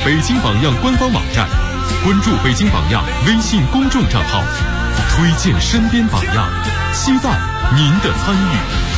北京榜样官方网站，关注北京榜样微信公众账号，推荐身边榜样，期待您的参与。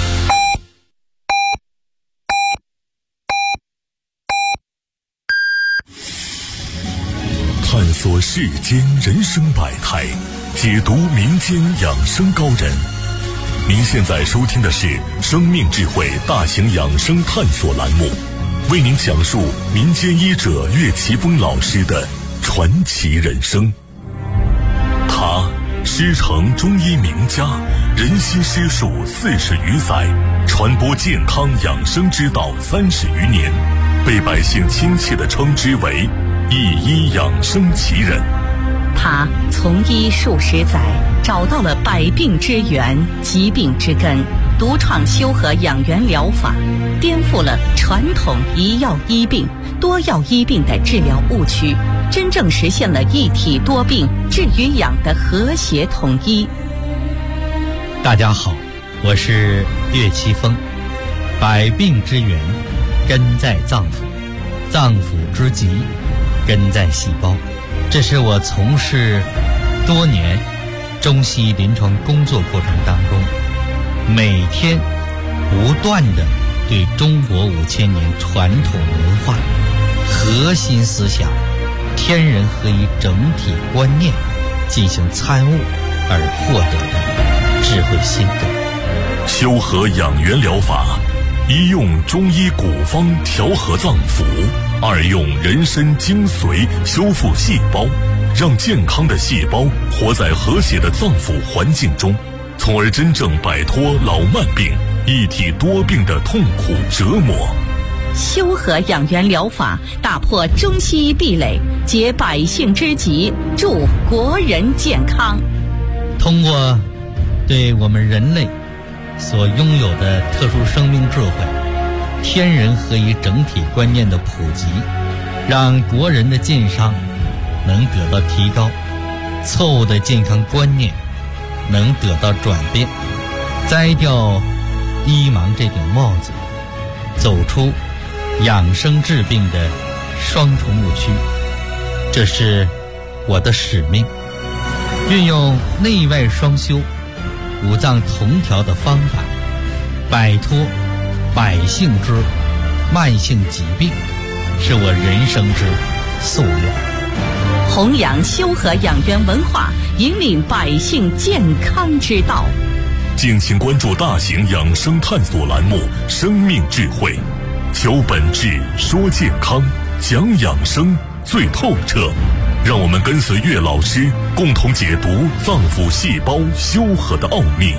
探索世间人生百态，解读民间养生高人。您现在收听的是生命智慧大型养生探索栏目，为您讲述民间医者岳奇峰老师的传奇人生。他师承中医名家，人心师术40余载，传播健康养生之道30余年，被百姓亲切地称之为一医养生奇人。 他从医数十载，找到了百病之源、疾病之根，独创修和养元疗法，颠覆了传统一药医病、多药医病的治疗误区，真正实现了一体多病、治与养的和谐统一。 大家好，我是岳奇峰。百病之源根在脏腑，脏腑之疾根在细胞。这是我从事多年中西医临床工作过程当中，每天不断地对中国5000年传统文化核心思想天人合一整体观念进行参悟而获得的智慧心得。 修和养元疗法，一用中医古方调和脏腑，二用人参精髓修复细胞，让健康的细胞活在和谐的脏腑环境中，从而真正摆脱老慢病、一体多病的痛苦折磨。 修和养元疗法打破中西医壁垒，解百姓之急，助国人健康。 通过对我们人类所拥有的特殊生命智慧、天人合一整体观念的普及，让国人的健康能得到提高，错误的健康观念能得到转变，摘掉医盲这顶帽子，走出养生治病的双重误区。这是我的使命，运用内外双修、五脏同调的方法，摆脱百姓之慢性疾病，是我人生之夙愿。 弘扬修和养元文化，引领百姓健康之道。 敬请关注大型养生探索栏目《生命智慧》，求本质，说健康，讲养生最透彻。让我们跟随岳老师，共同解读脏腑细胞修和的奥秘。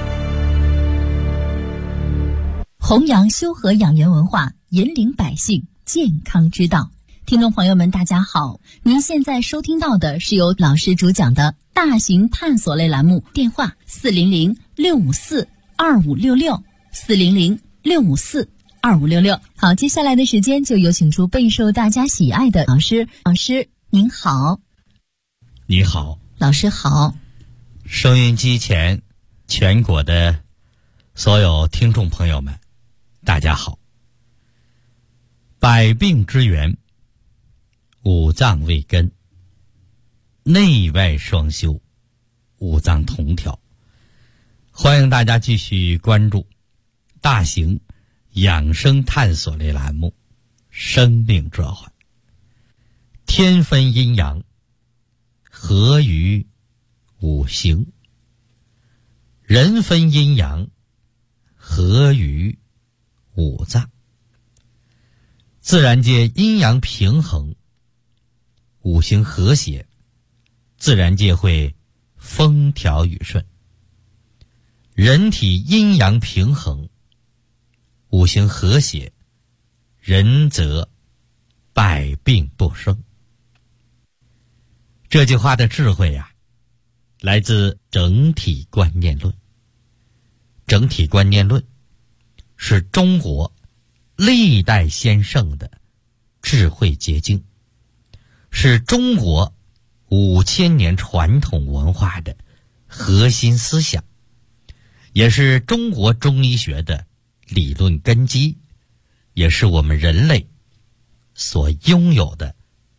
弘扬修和养元文化，引领百姓健康之道。听众朋友们大家好，您现在收听到的是由老师主讲的大型探索类栏目，电话400-654-2566 400-654-2566。好，接下来的时间就有请出备受大家喜爱的老师。老师您好。 你好。 老师好。 收音机前全国的所有听众朋友们大家好。百病之源，五脏为根，内外双修，五脏同调。欢迎大家继续关注大型养生探索类栏目《生命召唤》。天分阴阳，合于五行；人分阴阳，合于五脏。自然界阴阳平衡，五行和谐，自然界会风调雨顺。人体阴阳平衡，五行和谐，人则百病不生。这句话的智慧啊，来自整体观念论。整体观念论是中国历代先圣的智慧结晶，是中国5000年传统文化的核心思想，也是中国中医学的理论根基，也是我们人类所拥有的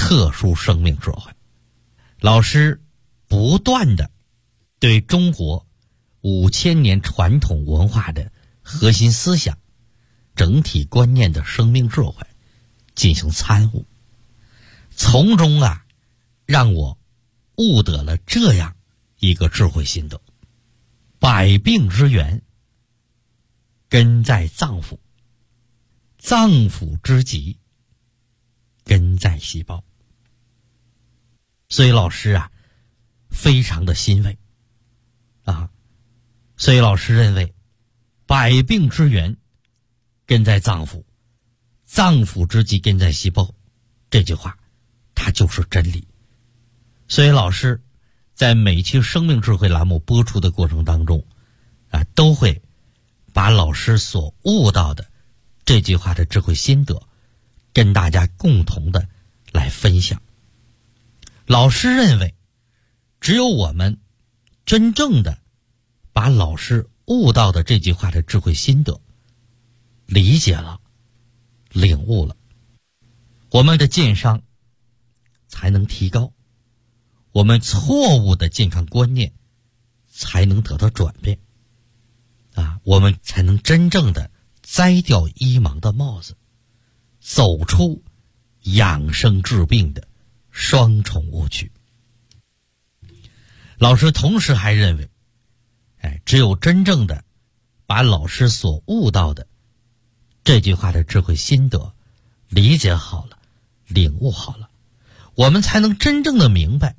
特殊生命智慧。老师不断的对中国5000年传统文化的核心思想、整体观念的生命智慧进行参悟，从中让我悟得了这样一个智慧心得：百病之源根在脏腑，脏腑之疾根在细胞。所以老师非常的欣慰所以老师认为百病之源根在脏腑，脏腑之疾根在细胞，这句话它就是真理。所以老师在每期生命智慧栏目播出的过程当中都会把老师所悟到的这句话的智慧心得跟大家共同的来分享。老师认为，只有我们真正的把老师悟到的这句话的智慧心得理解了、领悟了，我们的健商才能提高，我们错误的健康观念才能得到转变我们才能真正的摘掉医盲的帽子，走出养生治病的双重误区。老师同时还认为，只有真正的把老师所悟到的这句话的智慧心得理解好了、领悟好了，我们才能真正的明白，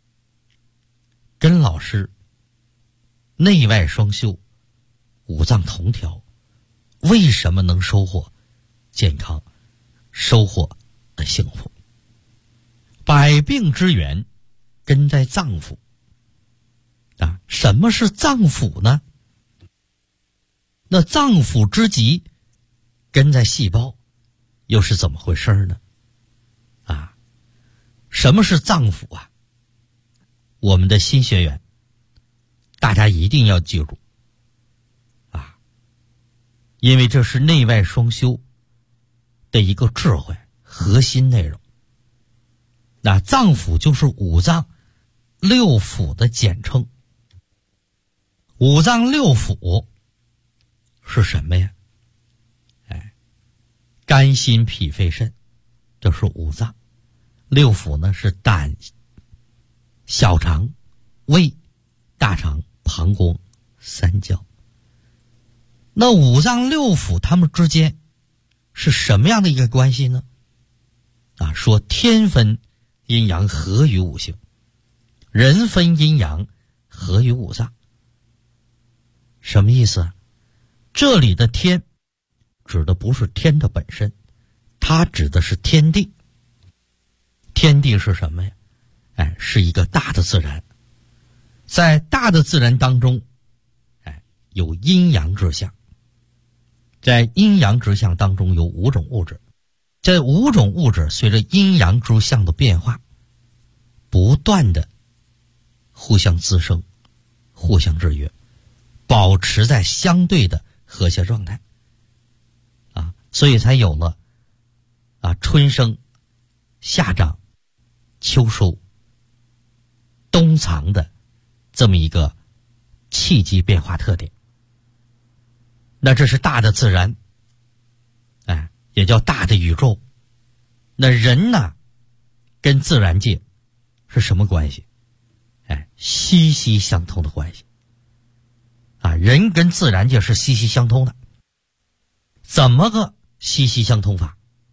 跟老师内外双修、五脏同调为什么能收获健康、收获幸福。百病之源根在脏腑什么是脏腑呢？那脏腑之疾根在细胞，又是怎么回事呢？什么是脏腑我们的新学员大家一定要记住因为这是内外双修的一个智慧核心内容。那脏腑就是五脏六腑的简称。五脏六腑是什么呀？肝心脾肺肾，这是五脏。六腑呢是胆、小肠、胃、大肠、膀胱、三焦。那五脏六腑它们之间是什么样的一个关系呢？说天分阴阳合于五行，人分阴阳合于五脏。什么意思这里的天指的不是天的本身，它指的是天地。天地是什么呀？是一个大的自然。在大的自然当中有阴阳之象，在阴阳之象当中有5种物质，这5种物质随着阴阳之象的变化不断的互相滋生、互相制约，保持在相对的和谐状态所以才有了春生、夏长、秋收、冬藏的这么一个气机变化特点。那这是大的自然也叫大的宇宙。那人呢跟自然界是什么关系？息息相通的关系人跟自然界是息息相通的。怎么个息息相通法？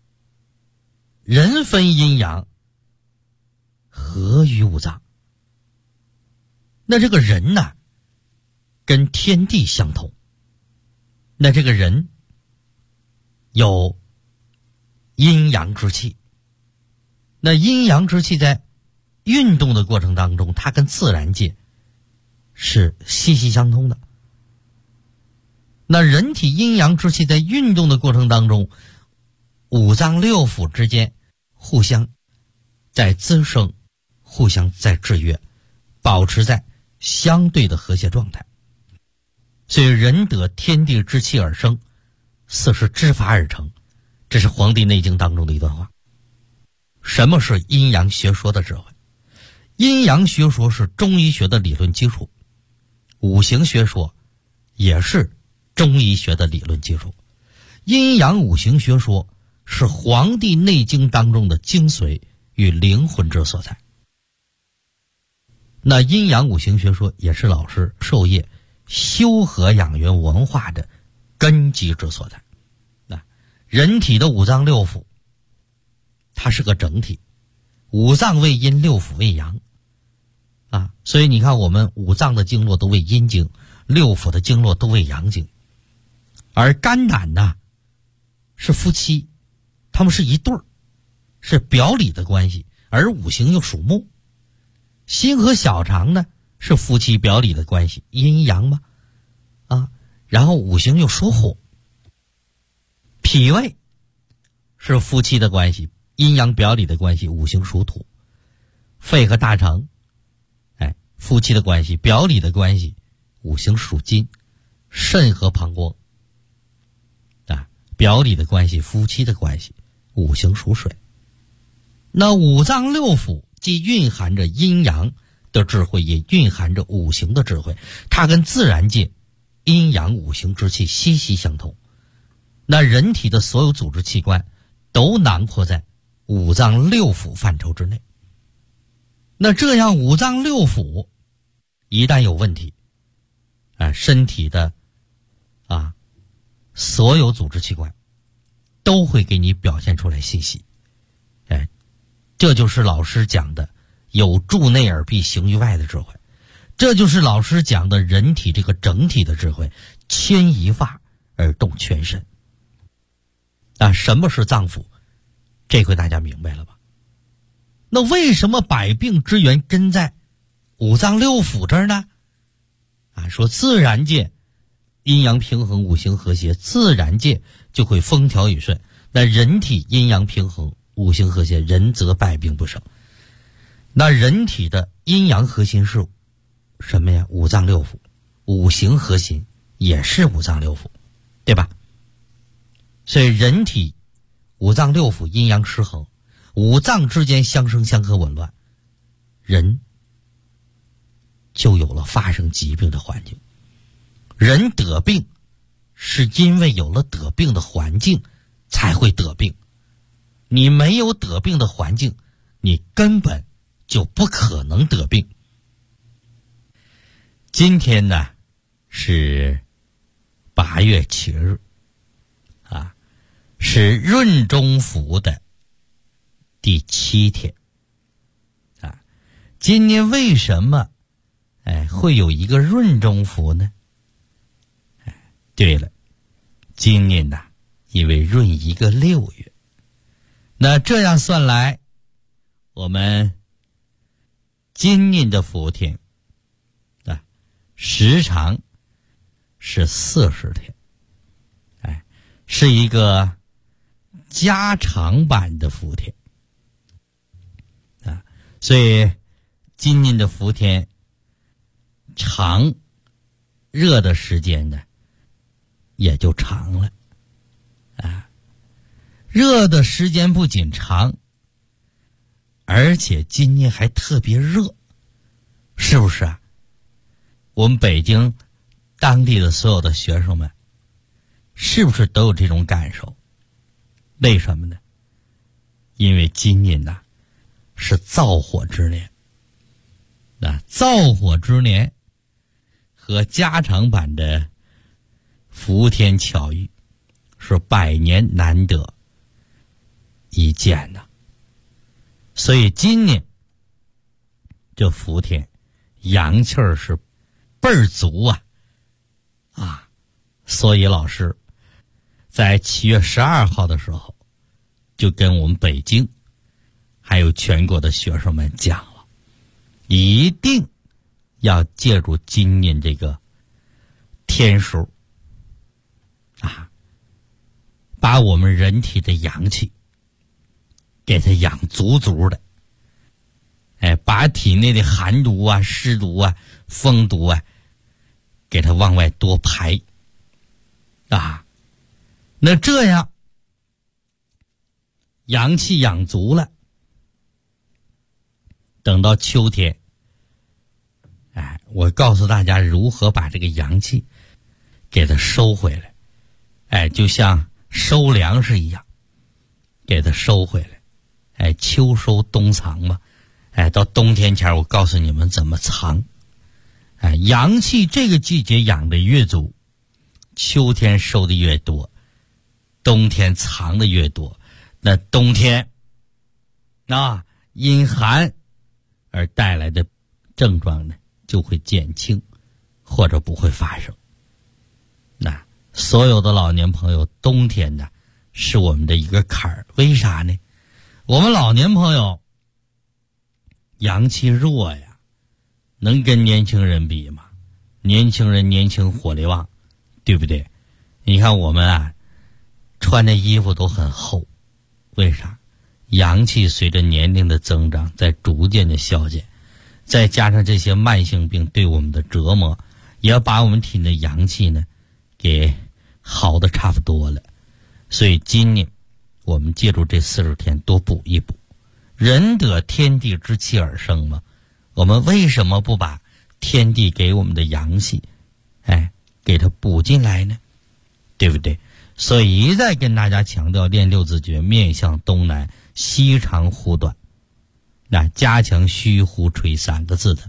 人分阴阳合于五脏。那这个人呢跟天地相同。那这个人有阴阳之气，那阴阳之气在运动的过程当中，它跟自然界是息息相通的。那人体阴阳之气在运动的过程当中，五脏六腑之间互相在滋生，互相在制约，保持在相对的和谐状态。所以人得天地之气而生，四时之法而成，这是《黄帝内经》当中的一段话。 什么是阴阳学说的智慧？阴阳学说是中医学的理论基础，五行学说也是中医学的理论基础。阴阳五行学说是《黄帝内经》当中的精髓与灵魂之所在。那阴阳五行学说也是老师授业修和养元文化的根基之所在。人体的五脏六腑它是个整体，五脏为阴，六腑为阳所以你看我们五脏的经络都为阴经，六腑的经络都为阳经。而肝胆呢是夫妻，他们是一对儿，是表里的关系，而五行又属木。心和小肠呢是夫妻表里的关系，阴阳嘛然后五行又属火。脾胃是夫妻的关系，阴阳表里的关系，五行属土。肺和大肠夫妻的关系，表里的关系，五行属金。肾和膀胱表里的关系，夫妻的关系，五行属水。那五脏六腑既蕴含着阴阳的智慧，也蕴含着五行的智慧，它跟自然界阴阳五行之气息息相通。那人体的所有组织器官都囊括在五脏六腑范畴之内。那这样五脏六腑一旦有问题身体的所有组织器官都会给你表现出来信息。这就是老师讲的有助内而必行于外的智慧，这就是老师讲的人体这个整体的智慧，牵一发而动全身。什么是脏腑？这回大家明白了吧？那为什么百病之源根在五脏六腑这儿呢？说自然界阴阳平衡，五行和谐，自然界就会风调雨顺。那人体阴阳平衡，五行和谐，人则百病不生。那人体的阴阳核心是什么呀？五脏六腑。五行核心也是五脏六腑，对吧？所以人体五脏六腑阴阳失衡，五脏之间相生相克紊乱，人就有了发生疾病的环境。人得病是因为有了得病的环境才会得病，你没有得病的环境，你根本就不可能得病。今天呢是8月7日是闰中伏的第7天今年为什么会有一个闰中伏呢？对了，今年因为闰一个6月，那这样算来，我们今年的伏天时长是40天，是一个加长版的伏天所以今年的伏天长，热的时间呢也就长了热的时间不仅长，而且今年还特别热，是不是我们北京当地的所有的学生们是不是都有这种感受？为什么呢？因为今年是燥火之年。燥火之年和加长版的伏天巧遇是100年难得一见所以今年这伏天阳气儿是倍儿足所以老师在7月12号的时候就跟我们北京还有全国的学生们讲了，一定要借助今年这个天数把我们人体的阳气给它养足足的，把体内的寒毒湿毒风毒给它往外多排那这样阳气养足了， 等到秋天，我告诉大家如何把这个阳气给它收回来，就像收粮食一样，给它收回来，秋收冬藏嘛，到冬天前我告诉你们怎么藏，阳气这个季节养的越足，秋天收的越多，冬天藏的越多，那冬天因寒而带来的症状呢就会减轻或者不会发生。那所有的老年朋友，冬天呢是我们的一个坎儿，为啥呢？我们老年朋友阳气弱呀，能跟年轻人比吗？年轻人年轻火力旺，对不对？你看我们穿的衣服都很厚，为啥？阳气随着年龄的增长在逐渐的消减，再加上这些慢性病对我们的折磨，也要把我们体内阳气呢给好的差不多了。所以今年我们借助这40天多补一补。人得天地之气而生嘛，我们为什么不把天地给我们的阳气给它补进来呢？对不对？所以一再跟大家强调练六字诀，面向东南，西长呼短，加强虚呼吹3个字的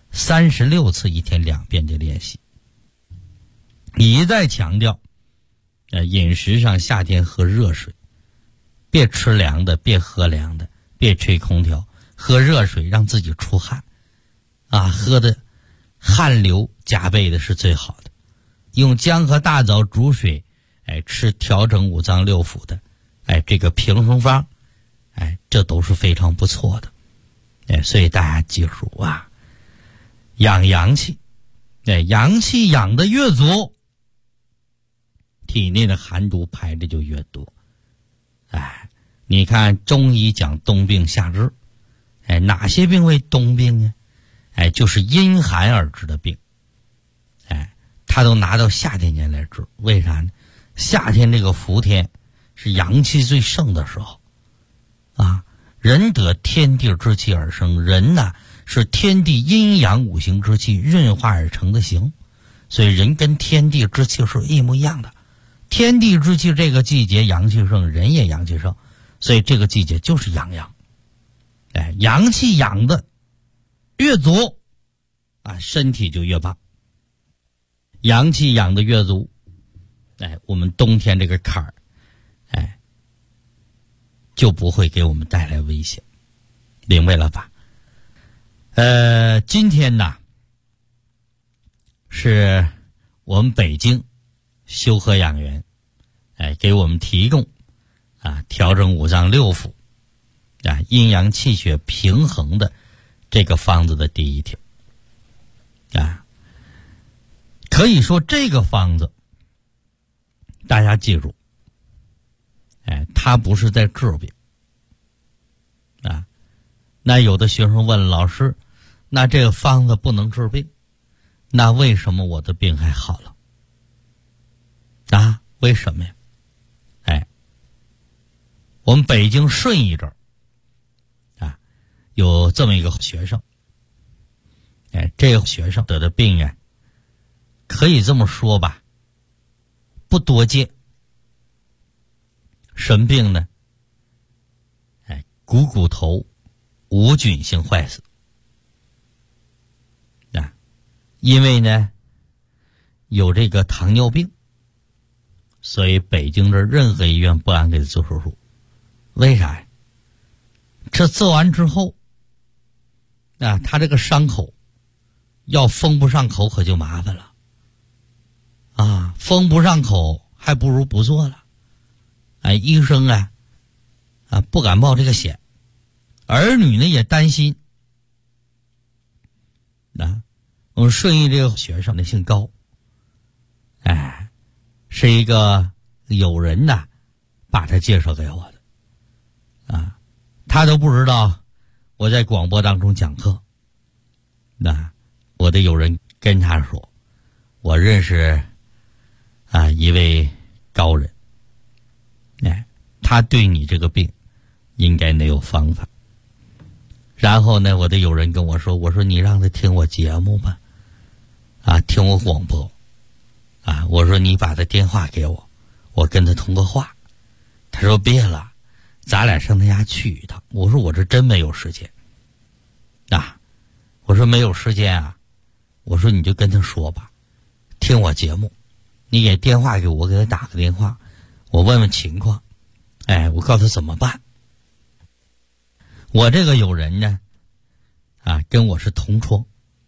36次1天2遍的练习。一再强调饮食上夏天喝热水，别吃凉的，别喝凉的，别吹空调，喝热水让自己出汗喝的汗流浃背的是最好的。用姜和大枣煮水吃调整五脏六腑的这个平衡方这都是非常不错的。所以大家记住养阳气，阳气养得越足，体内的寒毒排的就越多。你看中医讲冬病夏治，哪些病为冬病呢？就是因寒而治的病，他都拿到夏天间来治。为啥呢？夏天这个伏天是阳气最盛的时候人得天地之气而生，人是天地阴阳五行之气润化而成的形，所以人跟天地之气是一模一样的。天地之气这个季节阳气盛，人也阳气盛，所以这个季节就是阳阳。阳气养的越足身体就越棒。阳气养的越足，我们冬天这个坎儿就不会给我们带来危险，明白了吧？今天是我们北京修和养元给我们提供调整五脏六腑阴阳气血平衡的这个方子的第一条可以说这个方子大家记住它不是在治病那有的学生问老师，那这个方子不能治病，那为什么我的病还好了为什么呀？我们北京顺义这儿有这么一个学生这个学生得的病可以这么说吧，不多见。什么病呢？股头无菌性坏死因为呢有这个糖尿病，所以北京这任何医院不敢给他做手术。为啥呀？这做完之后他这个伤口要封不上口可就麻烦了封不上口还不如不做了。医生不敢冒这个险，儿女呢也担心我们顺义这个学生呢姓高是一个友人把他介绍给我的他都不知道我在广播当中讲课我的友人跟他说，我认识一位高人他对你这个病应该得有方法。 然后呢，我的友人跟我说，我说你让他听我节目吧，听我广播，我说你把他电话给我，我跟他通个话。他说别了，咱俩上他家去一趟。我说我这真没有时间，我说没有时间啊，我说你就跟他说吧，听我节目，你给电话给我，给他打个电话，我问问情况，我告诉他怎么办。我这个友人呢，跟我是同窗，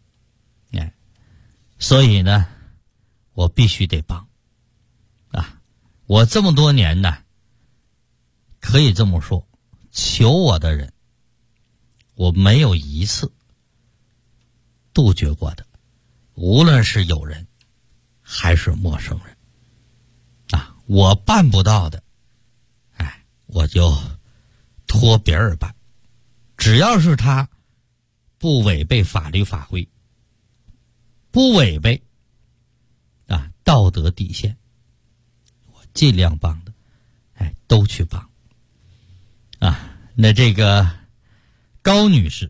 所以呢，我必须得帮，我这么多年呢，可以这么说，求我的人，我没有一次杜绝过的，无论是友人还是陌生人，我办不到的，我就托别人办。只要是他不违背法律法规，不违背道德底线，我尽量帮的，都去帮。那这个高女士，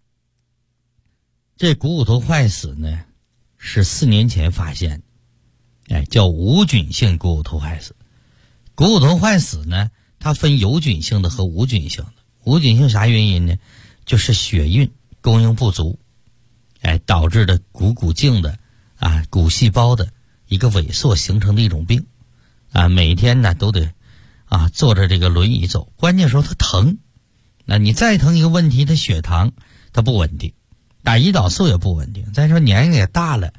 这股骨头坏死呢，是4年前发现的，叫无菌性股骨头坏死。股骨头坏死呢，它分有菌性的和无菌性的。无菌性啥原因呢？就是血运供应不足，导致的骨茎的骨细胞的一个萎缩形成的一种病，每天呢都得坐着这个轮椅走，关键时候它疼，那你再疼一个问题，它血糖它不稳定，打胰岛素也不稳定，再说年龄也大了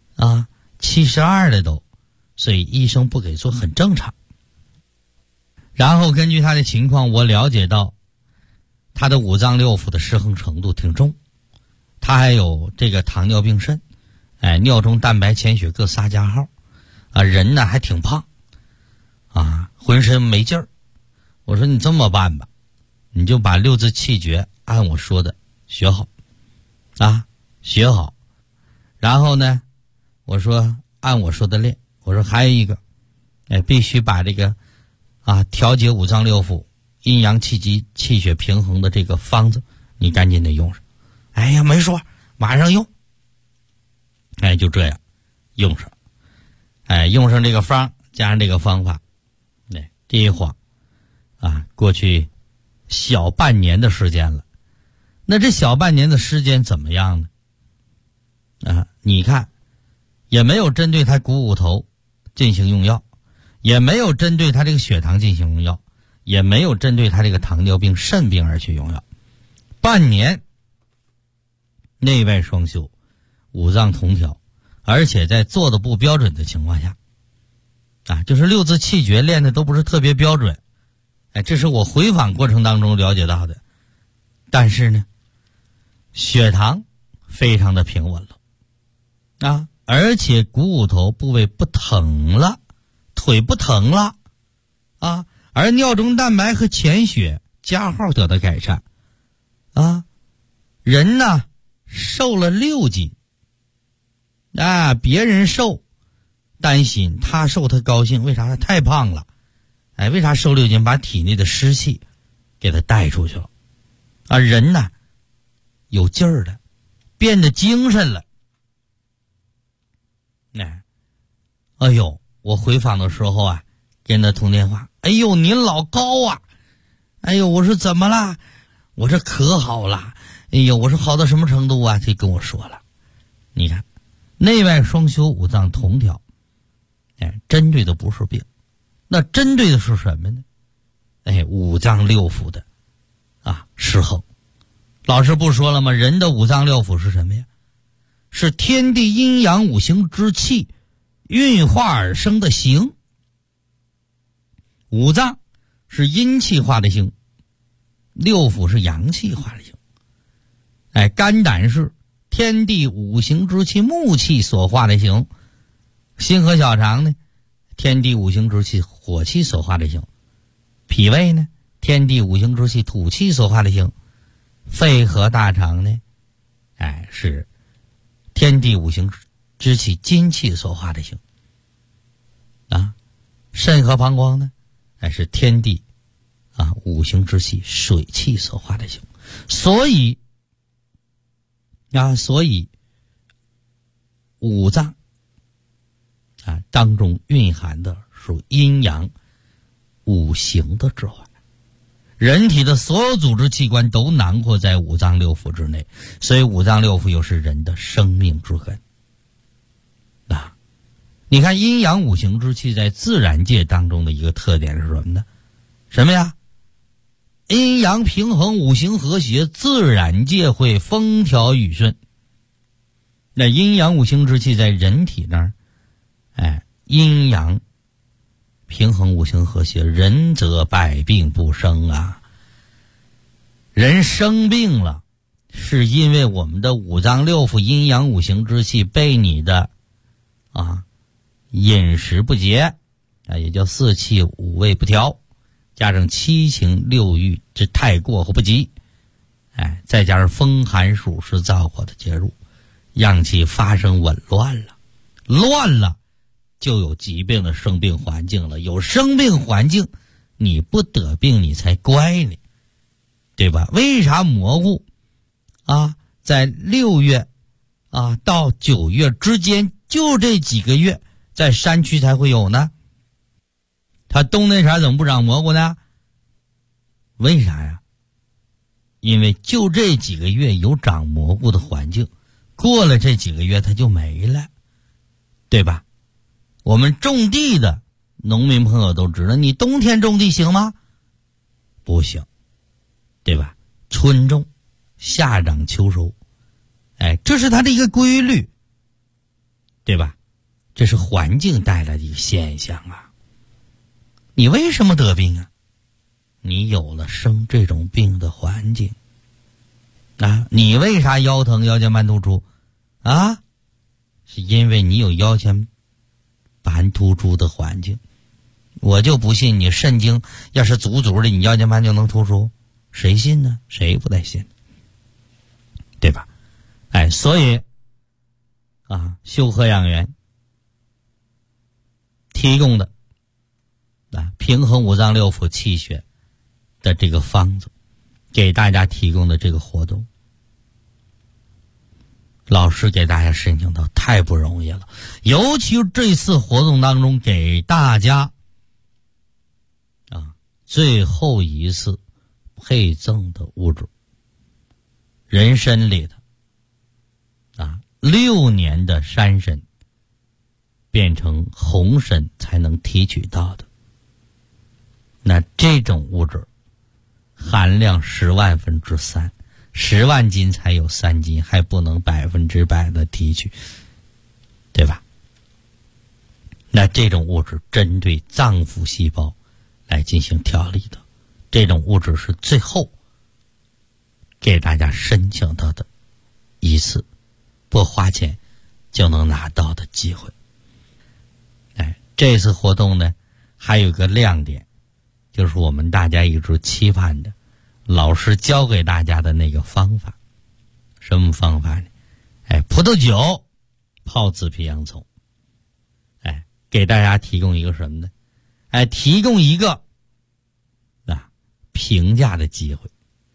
72了都，所以医生不给做很正常。然后根据他的情况，我了解到他的五脏六腑的失衡程度挺重，他还有这个糖尿病肾，尿中蛋白潜血各仨加号，人呢还挺胖，浑身没劲儿。我说你这么办吧，你就把6字气诀按我说的学好，学好。然后呢，我说按我说的练。我说还有一个，必须把这个调节五脏六腑、阴阳气机、气血平衡的这个方子，你赶紧得用上。哎呀，没说，马上用。就这样用上。用上这个方，加上这个方法，这一晃过去小半年的时间了。那这小半年的时间怎么样呢？你看，也没有针对他股骨头进行用药，也没有针对他这个血糖进行用药，也没有针对他这个糖尿病肾病而去用药。半年内外双修，五脏同调，而且在做的不标准的情况下，就是6字气诀练的都不是特别标准，这是我回访过程当中了解到的。但是呢，血糖非常的平稳了，而且股骨头部位不疼了，腿不疼了，而尿中蛋白和潜血加号得到改善，人呢瘦了6斤，别人瘦担心，他瘦他高兴，为啥？他太胖了，为啥瘦6斤？把体内的湿气给他带出去了，人呢有劲儿了，变得精神了。哎呦，我回访的时候跟他通电话，哎呦您老高啊，哎呦我说怎么了？我说可好了，哎呦我说好到什么程度他跟我说了。你看内外双修，五脏同调，针对的不是病，那针对的是什么呢？五脏六腑的失衡。老师不说了吗？人的五脏六腑是什么呀？是天地阴阳五行之气运化而生的形。五脏是阴气化的形，六腑是阳气化的形。肝胆是天地五行之气木气所化的形，心和小肠呢，天地五行之气火气所化的形，脾胃呢，天地五行之气土气所化的形，肺和大肠呢，是天地五行之气金气所化的形，肾和膀胱呢，是天地五行之气水气所化的形。所以所以五脏当中蕴含的属阴阳五行的智慧，人体的所有组织器官都囊括在五脏六腑之内，所以五脏六腑又是人的生命之根。你看阴阳五行之气在自然界当中的一个特点是什么呢？什么呀？阴阳平衡，五行和谐，自然界会风调雨顺。那阴阳五行之气在人体那儿，阴阳平衡，五行和谐，人则百病不生啊。人生病了，是因为我们的五脏六腑阴阳五行之气被你的饮食不节也叫四气五味不调，加上七情六欲之太过或不及，再加上风寒暑湿燥火的介入，阳气发生紊乱了，乱了就有疾病的生病环境了，有生病环境你不得病你才乖呢，对吧？为啥蘑菇在6月到9月之间，就这几个月在山区才会有呢？它冬天啥怎么不长蘑菇呢？为啥呀？因为就这几个月有长蘑菇的环境，过了这几个月它就没了，对吧？我们种地的农民朋友都知道，你冬天种地行吗？不行，对吧？春种夏长秋收，这是它的一个规律，对吧？这是环境带来的一个现象啊。你为什么得病啊？你有了生这种病的环境你为啥腰疼腰间盘突出是因为你有腰间盘突出的环境。我就不信你肾经要是足的，你腰间盘就能突出，谁信呢？谁不带信，对吧？所以修和养元提供的平衡五脏六腑气血的这个方子，给大家提供的这个活动，老师给大家申请到太不容易了。尤其这次活动当中给大家最后一次配赠的物质，人参里的6年的山参变成红参才能提取到的，那这种物质含量10万分之3，10万斤才有3斤，还不能100%的提取，对吧？那这种物质针对脏腑细胞来进行调理的，这种物质是最后给大家申请到的一次不花钱就能拿到的机会。这次活动呢还有个亮点，就是我们大家一直期盼的老师教给大家的那个方法。什么方法呢？葡萄酒泡紫皮洋葱，给大家提供一个什么呢？提供一个评价的机会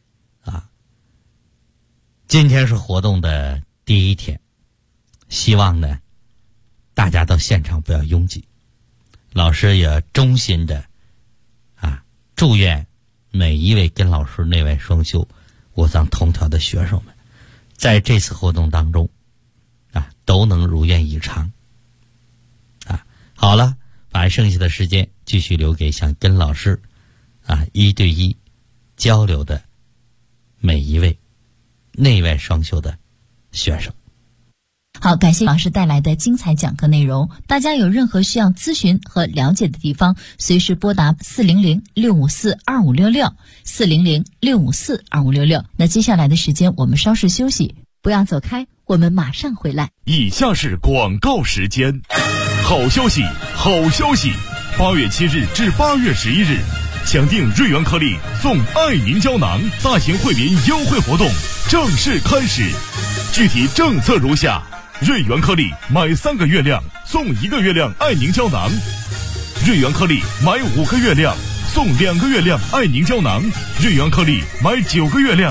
今天是活动的第一天，希望呢大家到现场不要拥挤。老师也衷心的祝愿每一位跟老师内外双修五脏通调的学生们，在这次活动当中都能如愿以偿好了，把剩下的时间继续留给想跟老师1对1交流的每一位内外双修的学生。 好，感谢老师带来的精彩讲课内容。大家有任何需要咨询和了解的地方，随时拨打400-654-2566 400-654-2566。那接下来的时间我们稍事休息，不要走开，我们马上回来。 以下是广告时间。好消息，好消息！8月7日至8月11日，抢订瑞元颗粒送爱凝胶囊大型惠民优惠活动正式开始。具体政策如下：瑞元颗粒买3个月亮送1个月亮爱凝胶囊，瑞元颗粒买5个月亮送2个月亮爱凝胶囊，瑞元颗粒买9个月亮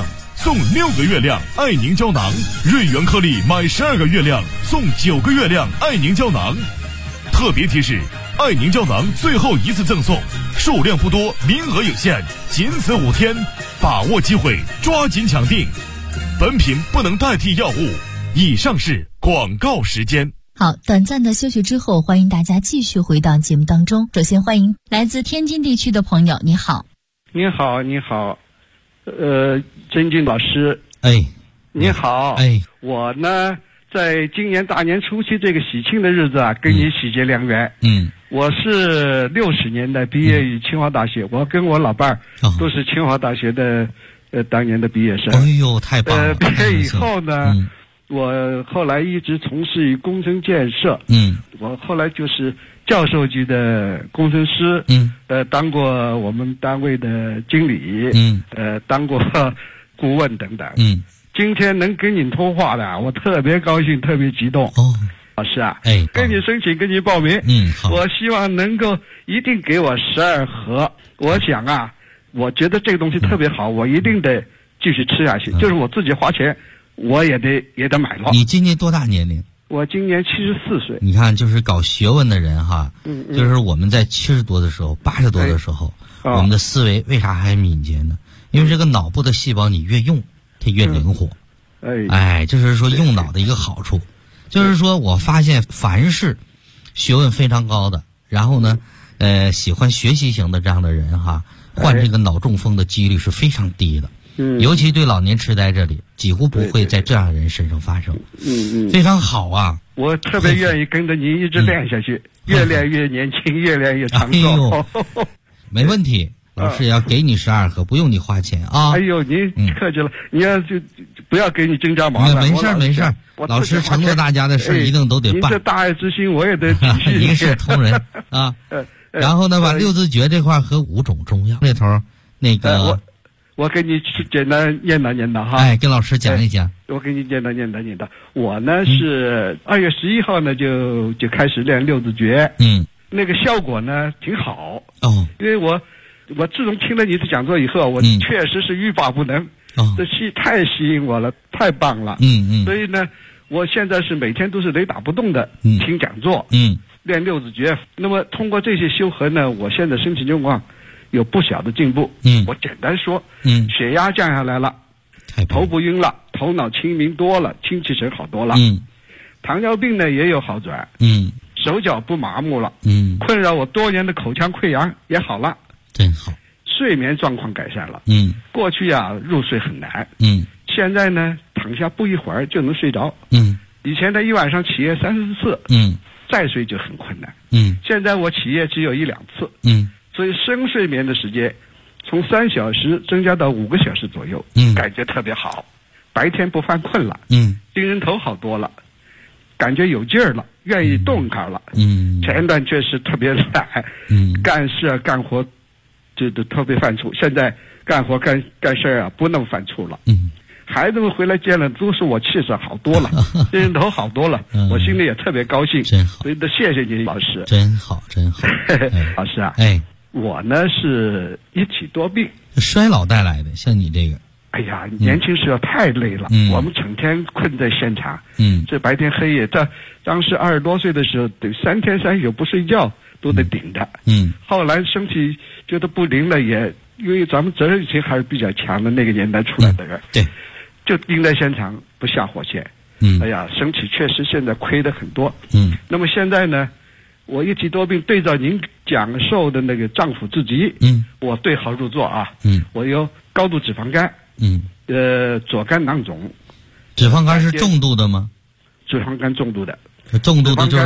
送6个月亮爱凝胶囊，瑞元颗粒买12个月亮送9个月亮爱凝胶囊。特别提示，爱凝胶囊最后一次赠送，数量不多，名额有限，仅此5天，把握机会，抓紧抢订。本品不能代替药物。以上是广告时间。 好，短暂的休息之后，欢迎大家继续回到节目当中。首先欢迎来自天津地区的朋友，你好。 你好，你好，曾俊老师。 哎， 你好。 哎， 我呢，在今年大年初七这个喜庆的日子啊，跟你喜结良缘。我是60年代毕业于清华大学，我跟我老伴儿都是清华大学的当年的毕业生。 哎呦，太棒了！ 毕业以后呢，我后来一直从事于工程建设。我后来就是教授级的工程师。当过我们单位的经理。当过顾问等等。今天能跟你通话的，我特别高兴，特别激动。老师啊，跟你申请，跟你报名。 好， 我希望能够一定给我12盒。我想啊，我觉得这个东西特别好，我一定得继续吃下去。就是我自己花钱，我也得买了。 你今年多大年龄？ 我今年74岁。 你看，就是搞学问的人哈，就是我们在70多的时候、80多的时候，我们的思维为啥还敏捷呢？因为这个脑部的细胞你越用，它越灵活。这是说用脑的一个好处。就是说我发现凡是学问非常高的，然后呢，喜欢学习型的这样的人哈，患这个脑中风的几率是非常低的。尤其对老年痴呆这里，几乎不会在这样的人身上发生。非常好啊！ 我特别愿意跟着您一直练下去，越练越年轻，越练越长寿。 没问题。老师也要给你12盒，不用你花钱啊！ 哎呦，您客气了，你要就不要给你增加麻烦。 没事，老师承诺大家的事一定都得办。 您这大爱之心，我也得继续。 您是同仁啊。然后呢，把6字诀这块和5种中药这头那个， 我给你简单念叨哈。 跟老师讲一讲。 我给你简单念叨。我呢是2月11号呢就开始练6字诀。那个效果呢挺好。因为我自从听了你的讲座以后，我确实是欲罢不能。这戏太吸引我了，太棒了。所以呢，我现在是每天都是雷打不动的听讲座，练6字诀。那么通过这些修和呢，我现在身体状况有不小的进步。我简单说，血压降下来了，头不晕了，头脑清明多了，精气神好多了。糖尿病呢也有好转。手脚不麻木了。困扰我多年的口腔溃疡也好了。 真好。 睡眠状况改善了。过去入睡很难。现在呢躺下不一会儿就能睡着。以前的一晚上起夜30次。再睡就很困难。现在我起夜只有1-2次。所以深睡眠的时间从3小时增加到5个小时左右。感觉特别好，白天不犯困了。精神头好多了，感觉有劲儿了，愿意动弹了。前段确实特别懒。干事干活就特别犯怵，现在干活干事不那么犯怵了。孩子们回来见了都说我气色好多了，精神头好多了。我心里也特别高兴。 真好。 所以谢谢您老师。 真好。 老师啊，我呢是一体多病， 衰老带来的。像你这个， 哎呀，年轻时候太累了。我们整天困在现场。这白天黑夜，当时20多岁的时候，得3天3宿不睡觉都得顶着。后来身体觉得不灵了，也因为咱们责任心还是比较强的，那个年代出来的人。 对， 就盯在现场不下火线。哎呀，身体确实现在亏得很多。那么现在呢，我一体多病对照您讲授的那个脏腑制疾，我对号入座啊。我有高度脂肪肝。左肝囊肿。 脂肪肝是重度的吗？ 脂肪肝重度的。 重度的就是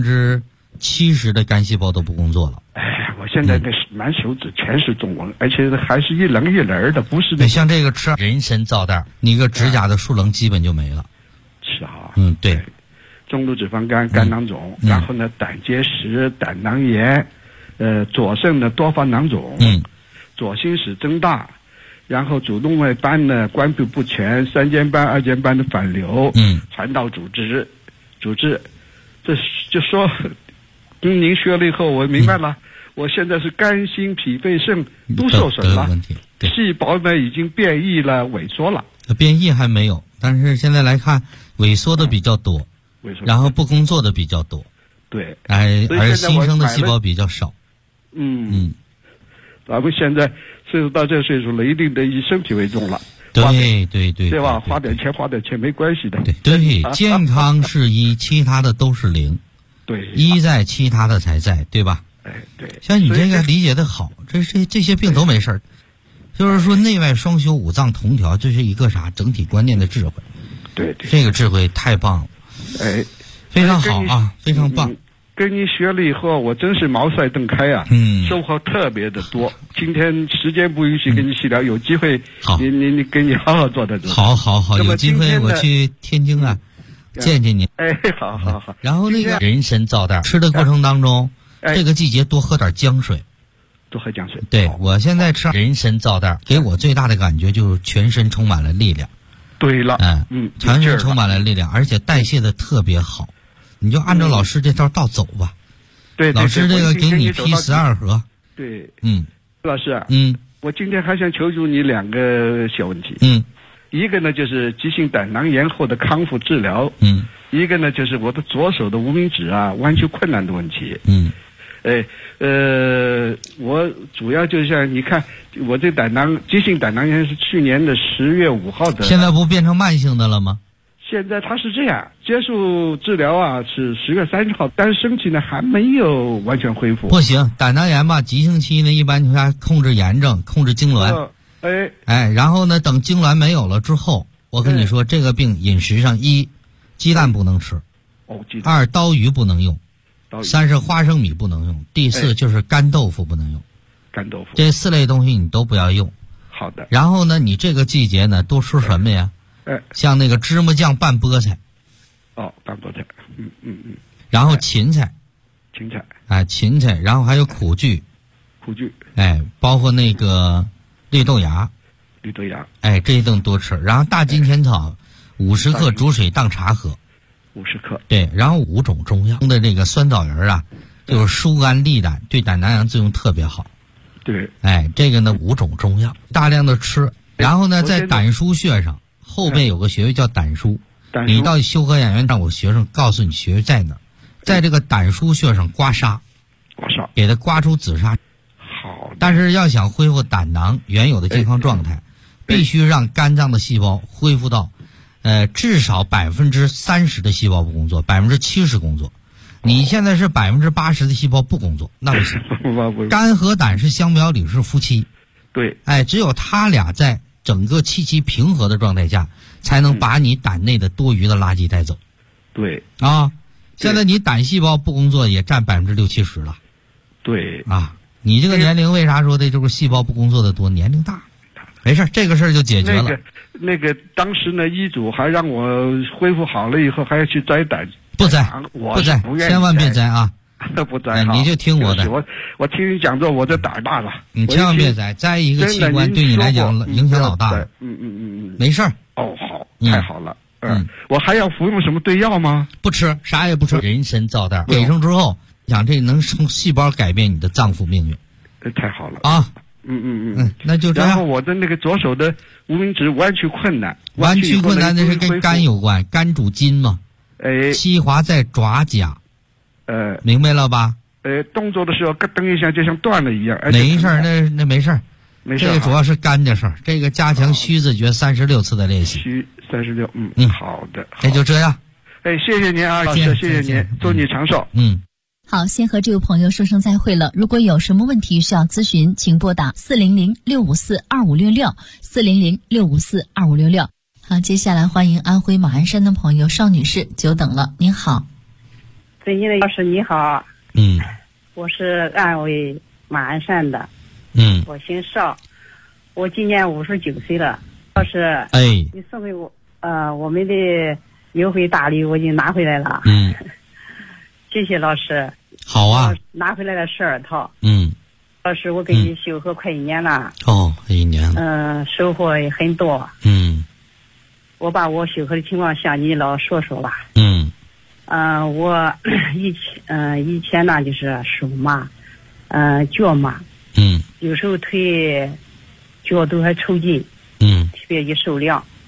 70%的肝细胞都不工作了。 我现在那满手指全是肿纹，而且还是一棱一棱的，不是那。 像这个吃人参皂袋，你个指甲的数棱基本就没了。 是啊。 对。 中度脂肪肝、肝囊肿，然后呢胆结石、胆囊炎，左肾的多发囊肿，左心室增大，然后主动脉斑呢关闭不全，3尖斑、2尖斑的反流，传导组织，这就说跟您说了以后，我明白了。我现在是肝、心、脾、肺、肾都受损了，细胞呢已经变异了、萎缩了。 变异还没有，但是现在来看萎缩的比较多，然后不工作的比较多。 对， 而新生的细胞比较少。 咱们现在岁数到这个岁数了，一定得以身体为重了。 对， 对吧？花点钱没关系的。 对，健康是一，其他的都是零。 对， 一在，其他的才在，对吧？ 对。 像你这个理解的好，这些病都没事儿。就是说内外双修，五脏同调，这是一个整体观念的智慧。 对， 这个智慧太棒了。非常好啊，非常棒。 跟你学了以后，我真是茅塞顿开啊！收获特别的多。今天时间不允许跟你细聊，有机会你跟你好好坐在这。 好，有机会我去天津啊，见见你。 好。 然后那个人参皂袋吃的过程当中，这个季节多喝点姜水。 多喝姜水。 对，我现在吃人参皂袋，给我最大的感觉就是全身充满了力量。 对了， 全身充满了力量，而且代谢的特别好。你就按照老师这道走吧。 对， 老师这个给你批12盒。 对，老师，我今天还想求助你2个小问题。一个呢就是急性胆囊炎后的康复治疗。一个呢就是我的左手的无名指啊弯曲困难的问题。我主要就像你看，我这急性胆囊炎是去年的10月5号的。 现在不变成慢性的了吗？ 现在它是这样，结束治疗啊是10月30号，但是身体呢还没有完全恢复。 不行，胆囊炎吧，急性期呢一般情况下控制炎症，控制痉挛。然后呢，等痉挛没有了之后，我跟你说，这个病饮食上1，鸡蛋不能吃；2，刀鱼不能用；3是花生米不能用；第4就是干豆腐不能用。 干豆腐这4类东西你都不要用。 好的。 然后呢，你这个季节呢多吃什么呀？像那个芝麻酱拌菠菜。 拌菠菜。 然后芹菜。芹菜，然后还有苦苣。包括那个绿豆芽。这一顿多吃。然后大金钱草50克煮水当茶喝。 50克。 对，然后5种中药的这个酸枣仁啊，就是疏肝利胆，对胆囊炎作用特别好。 对。 这个呢5种中药大量的吃，然后呢在胆腧穴上。后背有个穴位叫胆腧，你到修和养元让我学生告诉你穴位在哪儿，在这个胆腧穴上刮痧，给它刮出紫砂。 好， 但是要想恢复胆囊原有的健康状态，必须让肝脏的细胞恢复到，至少30%的细胞不工作，70%工作。你现在是80%的细胞不工作，那不行。肝和胆是相表里是夫妻， 对， 只有他俩在整个气机平和的状态下，才能把你胆内的多余的垃圾带走。 对现在你胆细胞不工作也占60-70%了。 对你这个年龄为啥说的就是细胞不工作的多？年龄大，没事，这个事儿就解决了。 那个当时呢，医嘱还让我恢复好了以后还要去摘胆。 不摘，千万别摘啊！ 不摘， 你就听我的。 我听你讲座，我这胆儿大了。 你千万别摘一个器官对你来讲影响老大。没事儿。 好，太好了。我还要服用什么对药吗？ 不吃，啥也不吃。人参皂袋给上之后，想这能从细胞改变你的脏腑命运。 太好了啊！那就这样。 然后我的那个左手的无名指弯曲困难， 那是跟肝有关，肝主筋嘛。西华在爪甲。明白了吧？ 动作的时候咯噔一下，就像断了一样。 没事儿，那没事儿。这个主要是肝的事儿。这个加强虚字诀36次的练习。 虚36，好的。 那就这样。 谢谢您啊，老师，谢谢您，祝你长寿。 好，先和这位朋友说声再会了。如果有什么问题需要咨询，请拨打400-654-2566，400-654-2566。好，接下来欢迎安徽马鞍山的朋友邵女士，久等了，您好。 尊敬的老师你好。我是安徽马鞍山的。我姓邵，我今年59岁了。老师，你送给我我们的优惠大礼我已经拿回来了。谢谢老师。 好啊。 拿回来了12套。老师，我跟你修合快1年了。 1年了。 收获也很多。我把我修合的情况向你老说说吧。我以前呢就是手麻，脚麻，有时候腿脚都还抽筋，特别一受凉，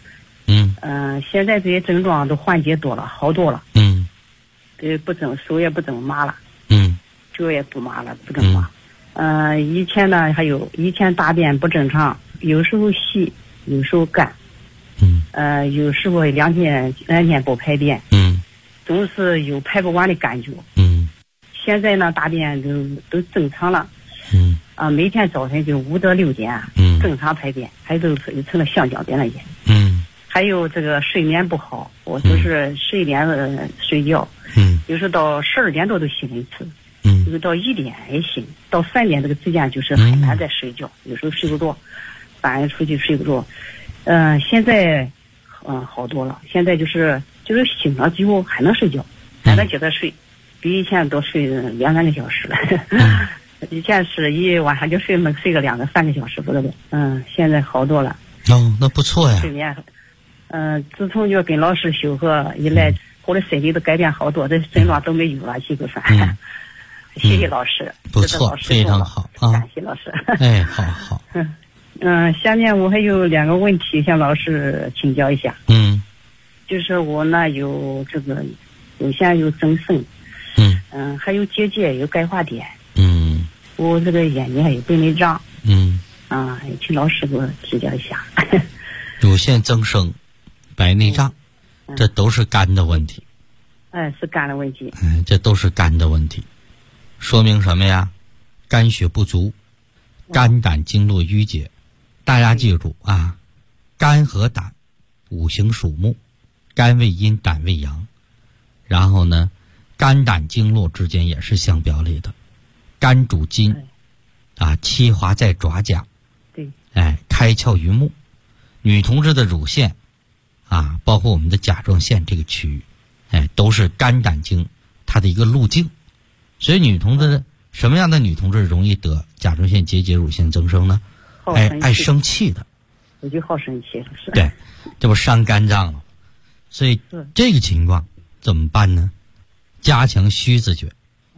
现在这些症状都缓解多了，好多了。手也不怎么麻了。脚也不麻了，不怎么麻。以前呢，以前大便不正常，有时候稀，有时候干。有时候两天不排便。总是有排不完的感觉。现在呢，大便都正常了。每天早晨就5到6点，正常排便，还都成了橡胶便了也。还有这个睡眠不好，我都是11点睡觉，有时到12点多都醒了一次，有时到1点也醒，到3点这个之间就是很难再睡觉，有时候睡不着，半夜出去睡不着。现在好多了，现在就是醒了几乎还能睡觉，还能接着睡，比以前多睡2-3个小时了。以前是一晚上就睡个2个3个小时不得了。现在好多了。 那不错呀。 睡眠，自从就跟老师修合以来，我的身体都改变好多，这症状都没有了，基本上。谢谢老师。 不错，非常好啊！ 感谢老师。 好。 下面我还有2个问题向老师请教一下。就是我呢有这个乳腺有增生，还有结节，有钙化点。我这个眼睛还有白内障。请老师给我指教一下。 乳腺增生、白内障，这都是肝的问题。 是肝的问题。 这都是肝的问题，说明什么呀？肝血不足，肝胆经络淤结。大家记住啊，肝和胆五行属木，肝为阴，胆为阳。然后呢，肝胆经络之间也是相表里的。肝主筋，七华在爪甲。 对。 开窍于目。女同志的乳腺，包括我们的甲状腺这个区域，都是肝胆经它的一个路径。所以女同志什么样的女同志容易得甲状腺结节、乳腺增生呢？爱生气的。 我就好生气，是。 对，这不伤肝脏了。所以这个情况怎么办呢？加强虚字诀。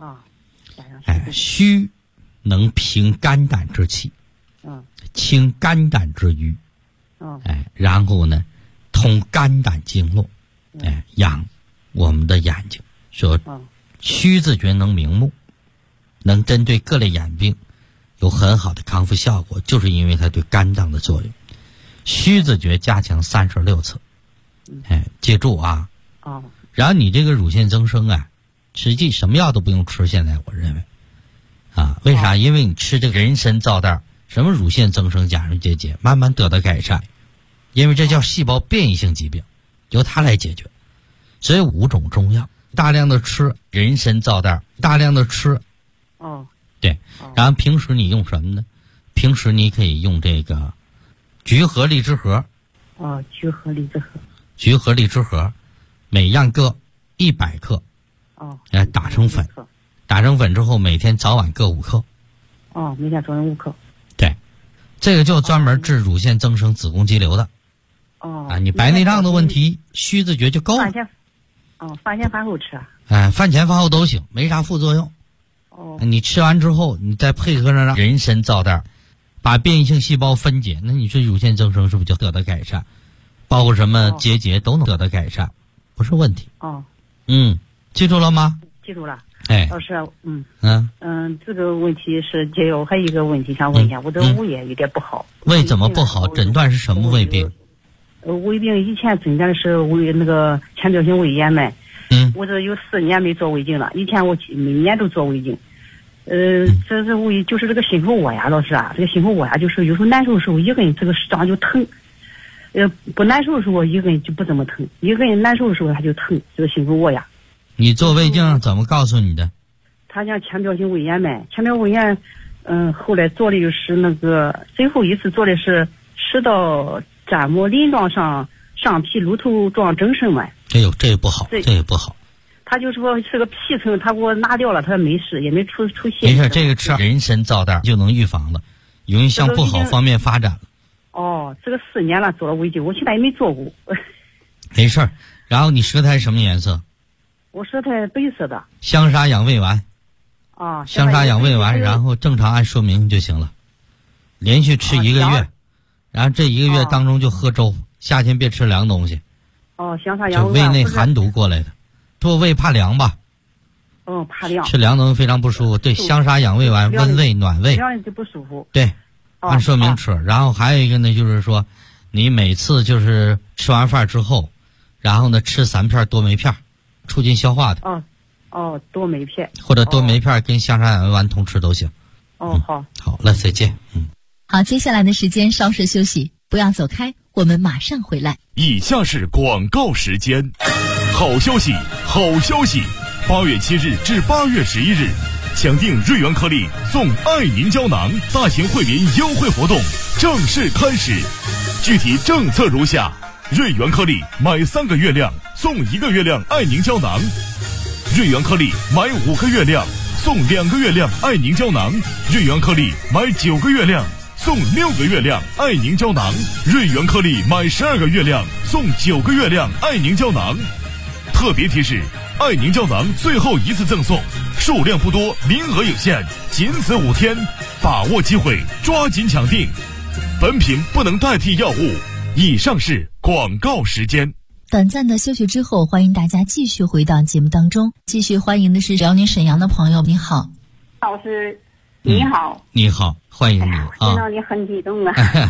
虚能平肝胆之气，清肝胆之瘀。然后呢，通肝胆经络，养我们的眼睛。说虚字诀能明目，能针对各类眼病有很好的康复效果，就是因为它对肝脏的作用。虚字诀加强36次。记住啊。然后你这个乳腺增生实际什么药都不用吃，现在我认为为啥？因为你吃这个人参皂苷，什么乳腺增生、甲状腺结节，慢慢得到改善，因为这叫细胞变异性疾病，由它来解决。所以5种中药大量的吃人参皂苷，大量的吃。对。然后平时你用什么呢？平时你可以用这个菊核、荔枝核。 菊核、荔枝核。 菊核、荔枝核，每样各100克。打成粉。打成粉之后，每天早晚各5克。 每天早晚5克。 对，这个就专门治乳腺增生、子宫肌瘤的。你白内障的问题，虚字诀就够了。 饭前饭后吃。 饭前饭后都行，没啥副作用。你吃完之后，你再配合上人参皂苷，把变异性细胞分解，那你说乳腺增生是不是就得到改善？包括什么结节都能得到改善，不是问题。记住了吗？ 记住了。老师，这个问题是我还有一个问题想问一下，我的胃也有点不好。 胃怎么不好？诊断是什么胃病？ 胃病以前诊断是胃那个浅表性胃炎嘛。我这有4年没做胃镜了，以前我每年都做胃镜。这是胃就是这个心口窝呀，老师这个心口窝呀，就是有时候难受的时候一个人这个这样就疼，不难受的时候一个人就不怎么疼，一个人难受的时候他就疼，这个心口窝呀。 你做胃镜怎么告诉你的？ 他讲浅表性胃炎嘛，浅表胃炎，后来做的就是那个最后一次做的是食道粘膜鳞状上皮乳头状增生嘛。 这也不好，这也不好。 他就说是个皮层，他给我拿掉了，他没事，也没出血。 没事，这个吃人参皂苷就能预防了，容易向不好方面发展了。 这个4年了做了胃镜，我现在也没做过。 没事。然后你舌苔什么颜色？ 我舌苔白色的。 香砂养胃丸。香砂养胃丸，然后正常按说明就行了。连续吃1个月，然后这1个月当中就喝粥， 夏天别吃凉东西。 香砂羊胃内寒毒过来的，说胃怕凉吧？ 怕凉。 吃凉东西非常不舒服。对，香砂养胃丸温胃暖胃。 凉就不舒服。 对，按说明吃。然后还有一个呢，就是说，你每次就是吃完饭之后，然后呢吃3片多酶片，促进消化的。 多酶片。 或者多酶片跟香砂养胃丸同吃都行。 好了，再见。 好，接下来的时间稍事休息，不要走开，我们马上回来。 以下是广告时间。好消息，好消息！8月7日至8月11日，抢订瑞元颗粒送爱凝胶囊大型惠民优惠活动正式开始。具体政策如下：瑞元颗粒买3个月亮送1个月亮爱凝胶囊；瑞元颗粒买5个月亮送2个月亮爱凝胶囊；瑞元颗粒买9个月亮送6个月亮爱凝胶囊；瑞元颗粒买12个月亮送9个月亮爱凝胶囊。特别提示：爱凝胶囊最后一次赠送，数量不多，名额有限，仅此5天，把握机会，抓紧抢订。本品不能代替药物。以上是广告时间。 短暂的休息之后，欢迎大家继续回到节目当中。继续欢迎的是辽宁沈阳的朋友，你好。 老师你好。 你好，欢迎你见到你很激动了。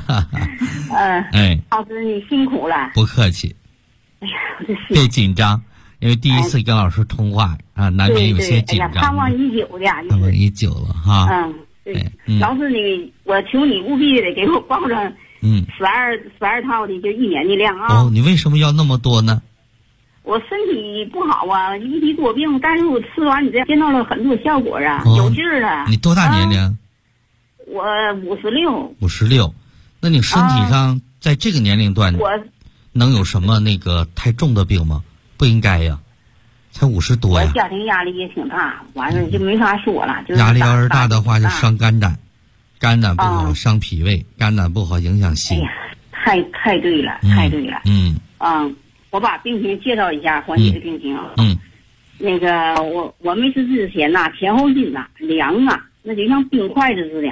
老师你辛苦了。 不客气。别紧张，因为第一次跟老师通话难免有些紧张。 盼望已久的， 盼望已久了哈。 对。老师我求你务必得给我报上12套的就1年的量啊。 你为什么要那么多呢？ 我身体不好啊，一体多病，但是我吃完你这见到了很多效果啊，有劲儿了。 你多大年龄？ 我56。 56，那你身体上在这个年龄段能有什么太重的病吗？不应该呀，才50多呀。 我家庭压力也挺大，完了就没啥说了。就是压力要是大的话，就伤肝胆，肝胆不好伤脾胃，肝胆不好影响心。 太对了，太对了。我把病情介绍一下，缓解的病情。我没吃之前呐，前后劲呐，凉啊，那就像冰块子似的。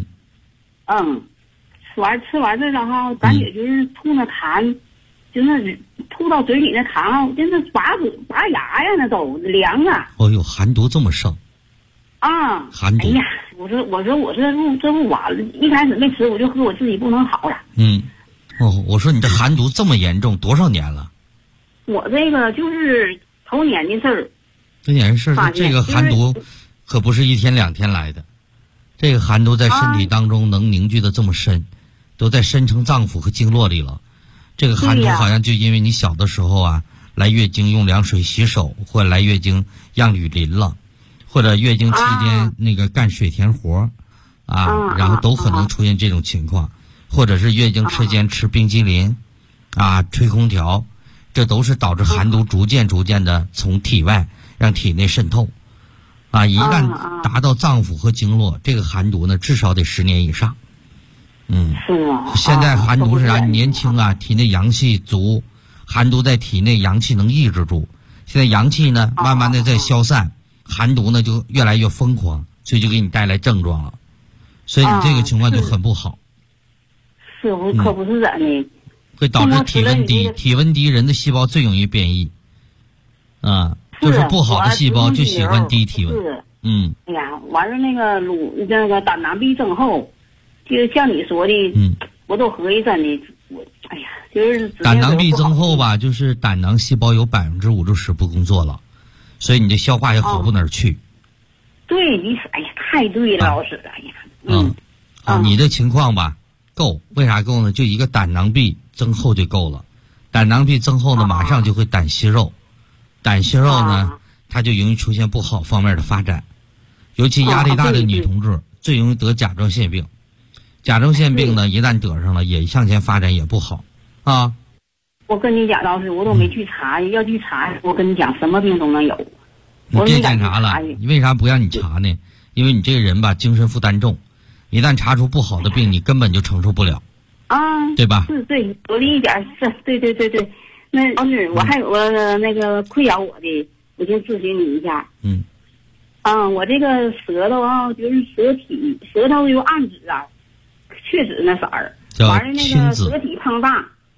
吃完这然后感觉就是吐那痰，就那吐到嘴里那痰，真是拔牙呀，那都凉啊。 寒毒这么盛。寒毒。 哎呀，我说这不完了，一开始没吃我就喝我自己不能好了。 我说你这寒毒这么严重，多少年了？ 我这个就是头年的事儿。 这个寒毒可不是1天2天来的，这个寒毒在身体当中能凝聚的这么深，都在深层脏腑和经络里了。这个寒毒好像就因为你小的时候来月经用凉水洗手，或者来月经让雨淋了，或者月经期间干水田活然后都可能出现这种情况，或者是月经期间吃冰激凌吹空调，这都是导致寒毒逐渐的从体外让体内渗透一旦达到脏腑和经络，这个寒毒呢至少得10年以上。现在寒毒是啥？年轻体内阳气足，寒毒在体内阳气能抑制住，现在阳气呢慢慢的在消散，寒毒呢就越来越疯狂，所以就给你带来症状了，所以你这个情况就很不好。 我可不是怎的， 会导致体温低，体温低人的细胞最容易变异就是不好的细胞就喜欢低体温。 哎呀，完了那个胆囊壁增厚，就像你说的我都合计真的，哎呀，就是胆囊壁增厚吧，就是胆囊细胞有5%至10%不工作了，所以你的消化也好不哪儿去。 对，你哎呀，太对了，老师，哎呀， 你的情况吧够，为啥够呢？就一个胆囊壁增厚就够了，胆囊壁增厚呢，马上就会胆息肉，胆息肉呢，它就容易出现不好方面的发展，尤其压力大的女同志最容易得甲状腺病。甲状腺病呢，一旦得上了，也向前发展也不好我跟你讲，老师，我都没去查，要去查，我跟你讲，什么病都能有。 你别检查了，你为啥不让你查呢？因为你这个人吧，精神负担重，一旦查出不好的病，你根本就承受不了对吧？ 是，对，我的一点是，对。那老师，我还有个困扰我的，我先咨询你一下。我这个舌头就是舌头有暗紫确实那色儿，完了那个舌体胖大，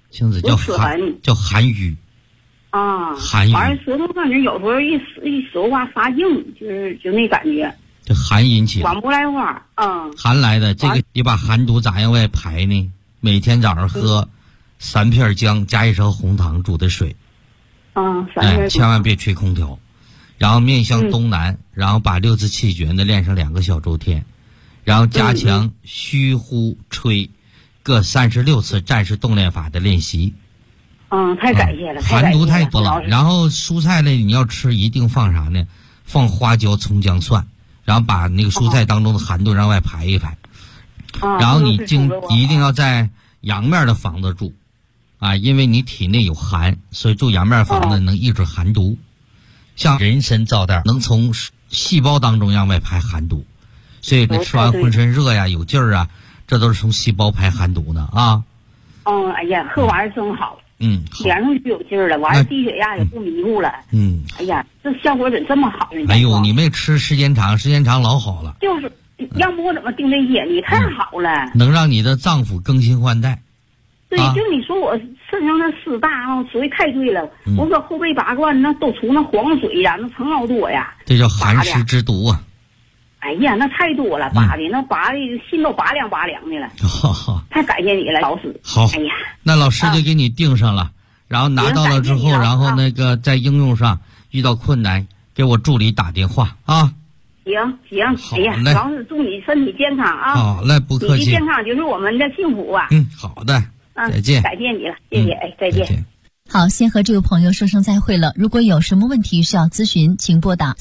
青紫叫寒瘀。 啊， 寒瘀。 完了舌头感觉有时候一说话发硬，就那感觉。 这寒引起的。 管不来话。 寒来的，这个你把寒毒咋样外排呢？每天早上喝3片姜加1勺红糖煮的水。千万别吹空调。然后面向东南，然后把6字气诀呢练上2个小周天，然后加强虚呼吹各36次战士动练法的练习。 太感谢了， 寒毒太多了。然后蔬菜类你要吃一定放啥呢？放花椒、葱、姜、蒜，然后把那个蔬菜当中的寒毒让外排一排。然后你一定要在阳面的房子住，因为你体内有寒，所以住阳面房子能抑制寒毒。像人参皂袋能从细胞当中让外排寒毒，所以呢吃完浑身热呀、有劲儿啊，这都是从细胞排寒毒呢啊。 哎呀，喝完真好。 好。 脸上就有劲儿了，完了低血压也不迷糊了。哎呀，这效果怎么这么好呢？ 哎呦，你没吃时间长老好了。 就是，要不我怎么盯这些？你太好了。 能让你的脏腑更新换代。 对，就你说我身上那湿大说的太对了。我搁后背拔罐那都出那黄水呀，那成老多呀。 这叫寒湿之毒啊！ 哎呀，那太多了，拔的心都拔凉的了。太感谢你了，老师。 好， 哎呀， 那老师就给你定上了，然后拿到了之后，然后那个在应用上遇到困难，给我助理打电话啊。 行，哎呀，老师祝你身体健康啊！ 好嘞，不客气。 你的健康就是我们的幸福啊！ 好的。再见， 感谢你了，谢谢，再见。 好，先和这位朋友说声再会了。如果有什么问题需要咨询，请拨打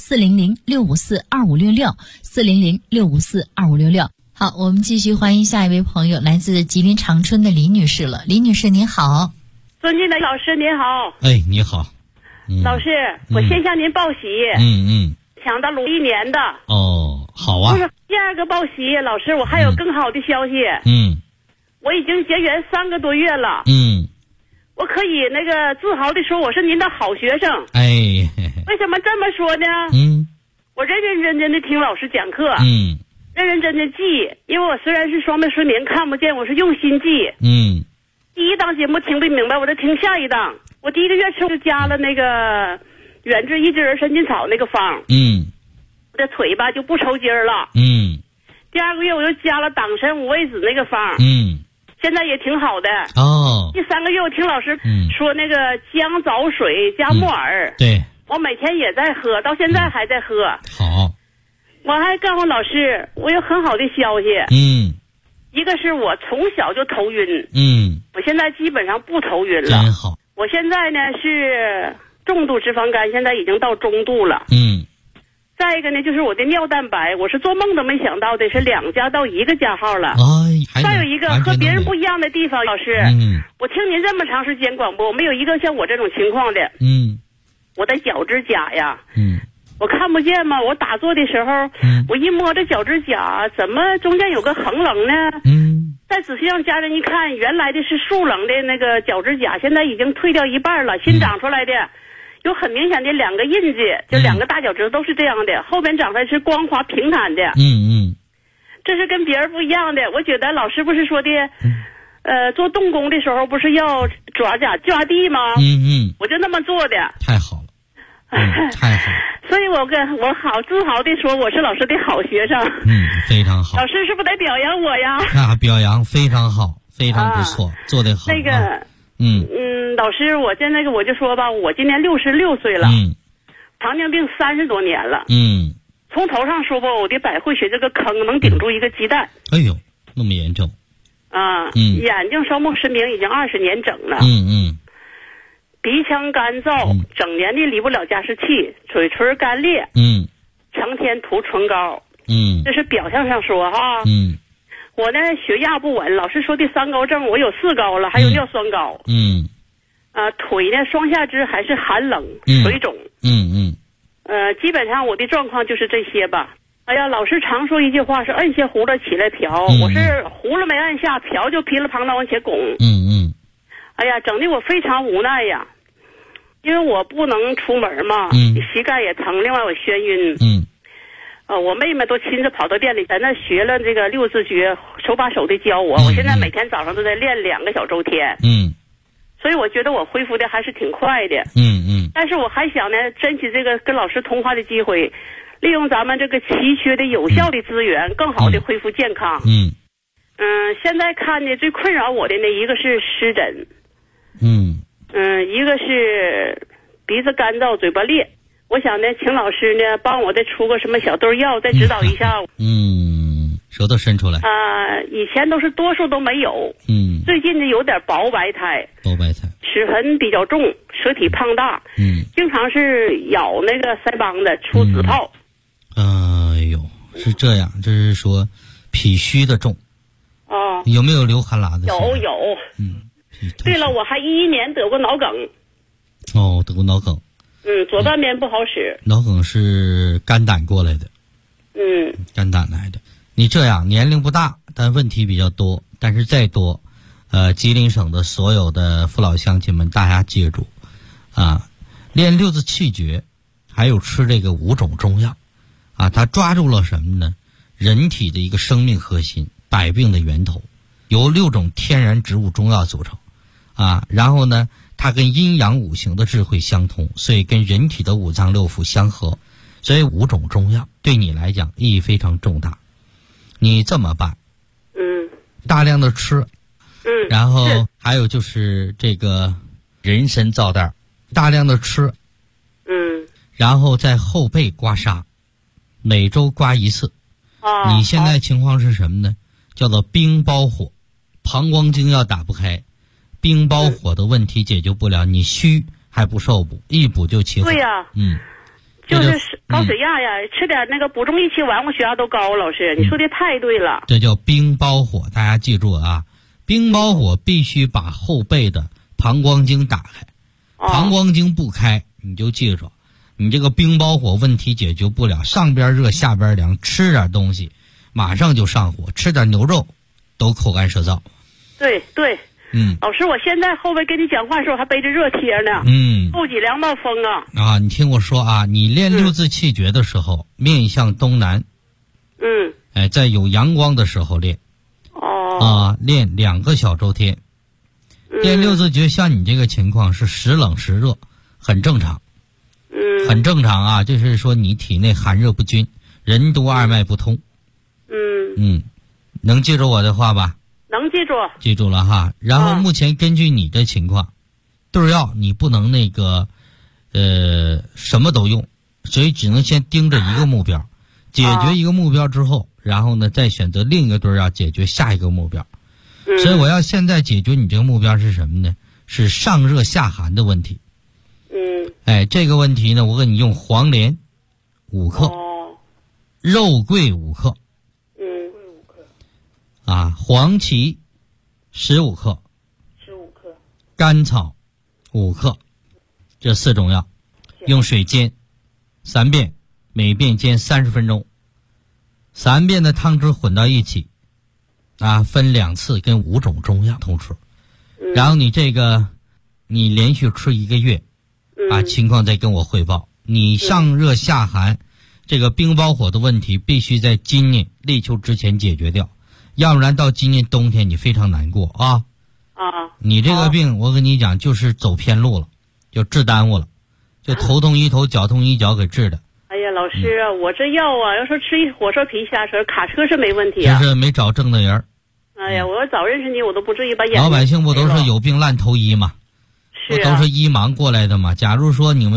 400-654-2566，400-654-2566。好，我们继续欢迎下一位朋友，来自吉林长春的李女士了。李女士您好。 尊敬的老师您好。 你好。 老师，我先向您报喜。抢到61年的。 好啊。 就是第2个报喜，老师，我还有更好的消息。我已经结缘3个多月了。我可以那个自豪地说我是您的好学生。为什么这么说呢？我认认真真的听老师讲课。认认真真记，因为我虽然是双目失明看不见，我是用心记。第1档节目听不明白，我再听下一档。我第1个月吃就加了那个远志益智人参菌草那个方。我的腿吧就不抽筋了。第2个月我又加了党参五味子那个方。现在也挺好的。第3个月我听老师说那个姜枣水加木耳。 对， 我每天也在喝，到现在还在喝。 好。 我还告诉老师，我有很好的消息。一个是我从小就头晕。我现在基本上不头晕了。 真好。 我现在呢是重度脂肪肝，现在已经到中度了。再一个呢，就是我的尿蛋白，我是做梦都没想到的，是2加到1个加号了。再有一个和别人不一样的地方，老师，我听您这么长时间广播，我没有一个像我这种情况的。我的脚趾甲呀，我看不见嘛，我打坐的时候，我一摸这脚趾甲，怎么中间有个横棱呢？再仔细让家人一看，原来的是竖棱的那个脚趾甲，现在已经退掉一半了，新长出来的。有很明显的2个印记，就2个大脚趾头都是这样的，后边长出来是光滑平坦的。这是跟别人不一样的。我觉得老师不是说的，做动工的时候不是要抓地吗？我就那么做的。 太好了，太好了。 所以我好自豪的说我是老师的好学生。 非常好。 老师是不是得表扬我呀？ 表扬非常好，非常不错，做得好。 那个。老师，我现在我就说吧，我今年66岁了。糖尿病30多年了。从头上说吧，我的百会穴这个坑能顶住一个鸡蛋。 哎呦，那么严重。 眼睛双目失明已经20年整了。鼻腔干燥，整年的离不了加湿器，嘴唇干裂。成天涂唇膏。这是表象上说哈。我呢血压不稳，老师说的3高症我有4高了，还有尿酸高。腿呢双下肢还是寒冷水肿。基本上我的状况就是这些吧。哎呀，老师常说一句话是摁下葫芦起来瓢。我是葫芦没按下，瓢就噼里啪啦往前拱。哎呀，整的我非常无奈呀，因为我不能出门嘛。膝盖也疼，另外我眩晕。我妹妹都亲自跑到店里在那学了这个6字诀，手把手的教我。我现在每天早上都在练2个小周天。 所以我觉得我恢复的还是挺快的。但是我还想呢，珍惜这个跟老师通话的机会，利用咱们这个奇缺的有效的资源，更好的恢复健康。现在看呢，最困扰我的呢，一个是湿疹，一个是鼻子干燥、嘴巴裂。我想呢，请老师呢帮我再出个什么小豆药，再指导一下。 手都伸出来。 以前都是多数都没有。最近呢有点薄白苔。齿痕比较重，舌体胖大。经常是咬那个腮帮子出紫泡。 是这样，这是说脾虚的重。有没有流汗喇子？ 有。对了，我还11年得过脑梗。 得过脑梗。 左半边不好使。 脑梗是肝胆过来的。肝胆来的。你这样年龄不大，但问题比较多。但是再多，吉林省的所有的父老乡亲们，大家记住，练六字气诀，还有吃这个5种中药，它抓住了什么呢？人体的一个生命核心，百病的源头，由6种天然植物中药组成，然后呢，它跟阴阳五行的智慧相通，所以跟人体的5脏6腑相合，所以5种中药对你来讲意义非常重大。你这么办？大量的吃，然后还有就是这个人参皂袋，大量的吃，然后在后背刮痧，每周刮1次。你现在情况是什么呢？叫做冰包火，膀胱经要打不开，冰包火的问题解决不了，你虚还不受补，一补就起火。 对呀，就是高血压呀，吃点那个补中益气丸，我血压都高。老师，你说的太对了。 这叫冰包火，大家记住啊！冰包火必须把后背的膀胱经打开，膀胱经不开，你就记住，你这个冰包火问题解决不了，上边热下边凉，吃点东西马上就上火，吃点牛肉都口干舌燥。 对。老师，我现在后背跟你讲话的时候还背着热贴呢。后脊梁闹风啊。 你听我说啊，你练6字气诀的时候，面向东南。在有阳光的时候练。练2个小周天。练6字诀，像你这个情况是时冷时热，很正常。很正常啊，就是说你体内寒热不均，任督二脉不通。能记住我的话吧？ 能记住。 记住了哈。然后目前根据你的情况，对药你不能那个什么都用，所以只能先盯着一个目标，解决一个目标之后，然后呢再选择另一个对药解决下一个目标。所以我要现在解决你这个目标是什么呢？是上热下寒的问题。这个问题呢，我给你用黄连5克，肉桂5克，黄芪15克，甘草5克，这4种药，用水煎3遍，每遍煎30分钟，3遍的汤汁混到一起，分2次跟5种中药同吃，然后你这个你连续吃1个月，情况再跟我汇报。你上热下寒，这个冰包火的问题必须在今年立秋之前解决掉，要不然到今年冬天你非常难过啊。你这个病我跟你讲就是走偏路了，就治耽误了，就头痛医头脚痛医脚给治的。 哎呀，老师啊，我这药要说吃一火车皮下车卡车是没问题啊， 就是没找正的人。 哎呀，我要早认识你，我都不至于把眼老百姓不都是有病烂投医吗？ 是都是医盲过来的吗？假如说你们